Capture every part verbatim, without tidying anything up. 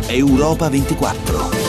Europa ventiquattro.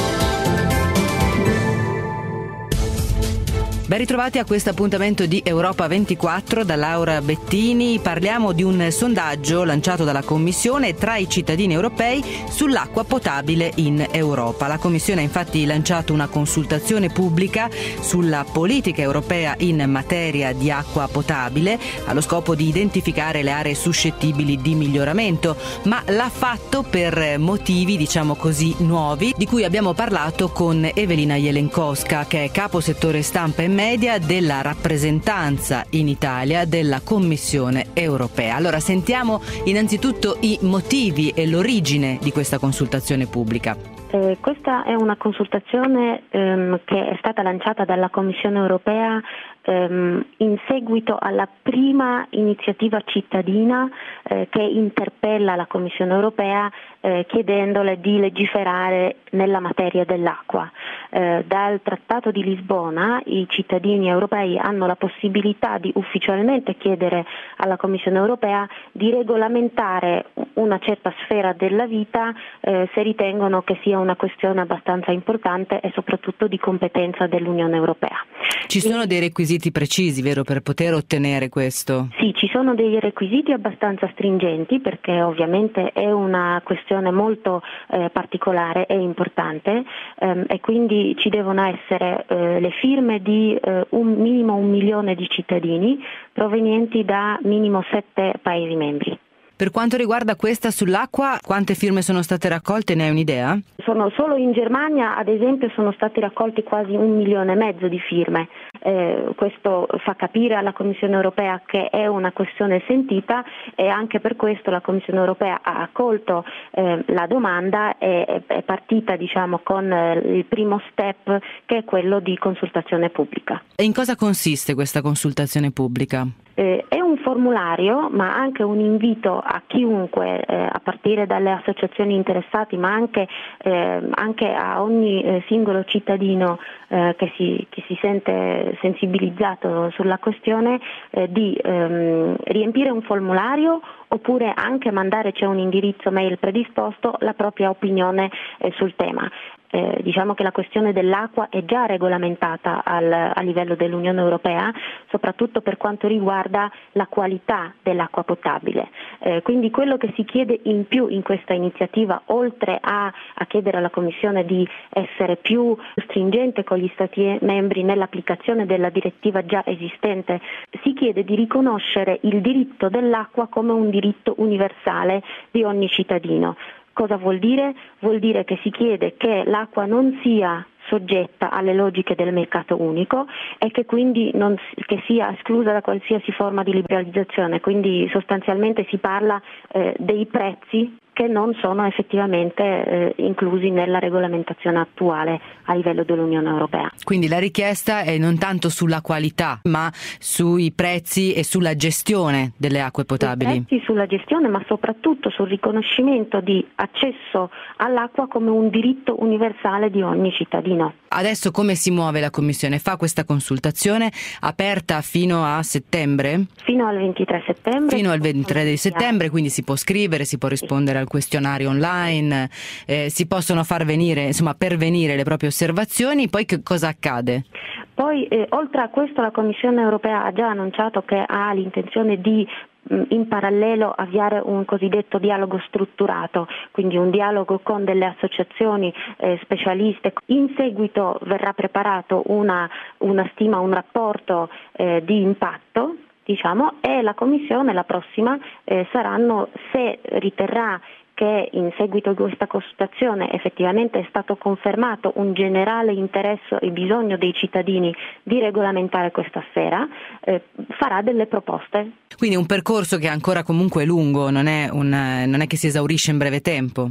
Ben ritrovati a questo appuntamento di Europa ventiquattro da Laura Bettini. Parliamo di un sondaggio lanciato dalla Commissione tra i cittadini europei sull'acqua potabile in Europa. La Commissione ha infatti lanciato una consultazione pubblica sulla politica europea in materia di acqua potabile allo scopo di identificare le aree suscettibili di miglioramento, ma l'ha fatto per motivi, diciamo così, nuovi, di cui abbiamo parlato con Evelina Jelenkowska, che è capo settore stampa e media della rappresentanza in Italia della Commissione europea. Allora sentiamo innanzitutto i motivi e l'origine di questa consultazione pubblica. Eh, questa è una consultazione ehm, che è stata lanciata dalla Commissione europea ehm, in seguito alla prima iniziativa cittadina eh, che interpella la Commissione europea eh, chiedendole di legiferare nella materia dell'acqua. Eh, dal Trattato di Lisbona i cittadini europei hanno la possibilità di ufficialmente chiedere alla Commissione europea di regolamentare una certa sfera della vita eh, se ritengono che sia una questione abbastanza importante e soprattutto di competenza dell'Unione Europea. Ci sono dei requisiti precisi, vero, per poter ottenere questo? Sì, ci sono dei requisiti abbastanza stringenti perché ovviamente è una questione molto eh, particolare e importante ehm, e quindi ci devono essere eh, le firme di eh, un minimo un milione di cittadini provenienti da minimo sette Paesi membri. Per quanto riguarda questa sull'acqua, quante firme sono state raccolte? Ne hai un'idea? Sono solo in Germania, ad esempio, sono stati raccolti quasi un milione e mezzo di firme. Eh, questo fa capire alla Commissione europea che è una questione sentita e anche per questo la Commissione europea ha accolto eh, la domanda e è partita, diciamo, con eh, il primo step, che è quello di consultazione pubblica. E in cosa consiste questa consultazione pubblica? Eh, è un formulario, ma anche un invito a chiunque, eh, a partire dalle associazioni interessate, ma anche, eh, anche a ogni eh, singolo cittadino eh, che, si, che si sente sensibilizzato sulla questione, eh, di ehm, riempire un formulario oppure anche mandare, c'è un indirizzo mail predisposto, la propria opinione eh, sul tema. Eh, diciamo che la questione dell'acqua è già regolamentata al, a livello dell'Unione Europea, soprattutto per quanto riguarda la qualità dell'acqua potabile. Eh, quindi quello che si chiede in più in questa iniziativa, oltre a, a chiedere alla Commissione di essere più stringente con gli Stati membri nell'applicazione della direttiva già esistente, si chiede di riconoscere il diritto dell'acqua come un diritto universale di ogni cittadino. Cosa vuol dire? Vuol dire che si chiede che l'acqua non sia soggetta alle logiche del mercato unico e che quindi non, che sia esclusa da qualsiasi forma di liberalizzazione. Quindi sostanzialmente si parla eh, dei prezzi che non sono effettivamente eh, inclusi nella regolamentazione attuale a livello dell'Unione Europea. Quindi la richiesta è non tanto sulla qualità, ma sui prezzi e sulla gestione delle acque potabili. Sui prezzi, sulla gestione, ma soprattutto sul riconoscimento di accesso all'acqua come un diritto universale di ogni cittadino. Adesso come si muove la Commissione? Fa questa consultazione aperta fino a settembre? Fino al ventitré settembre. Fino al ventitré di settembre, quindi si può scrivere, si può rispondere al questionario online, eh, si possono far venire, insomma, pervenire le proprie osservazioni. Poi che cosa accade? Poi eh, oltre a questo la Commissione europea ha già annunciato che ha l'intenzione di in parallelo avviare un cosiddetto dialogo strutturato, quindi un dialogo con delle associazioni eh, specialiste. In seguito verrà preparato una, una stima, un rapporto eh, di impatto, diciamo, e la Commissione, la prossima, eh, saranno, se riterrà che in seguito a questa consultazione effettivamente è stato confermato un generale interesse e bisogno dei cittadini di regolamentare questa sfera, eh, farà delle proposte. Quindi un percorso che è ancora comunque lungo, non è, un, non è che si esaurisce in breve tempo?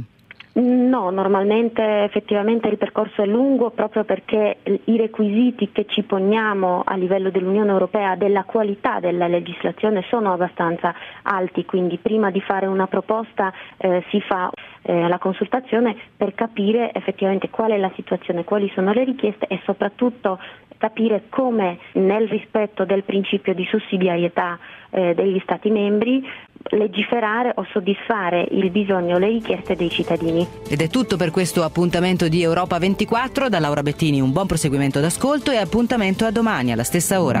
No, normalmente effettivamente il percorso è lungo proprio perché i requisiti che ci poniamo a livello dell'Unione Europea della qualità della legislazione sono abbastanza alti, quindi prima di fare una proposta eh, si fa eh, la consultazione per capire effettivamente qual è la situazione, quali sono le richieste e soprattutto capire come nel rispetto del principio di sussidiarietà eh, degli Stati membri legiferare o soddisfare il bisogno o le richieste dei cittadini. Ed è tutto per questo appuntamento di Europa ventiquattro. Da Laura Bettini un buon proseguimento d'ascolto e appuntamento a domani alla stessa ora.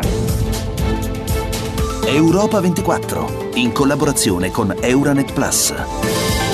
Europa ventiquattro, in collaborazione con Euranet Plus.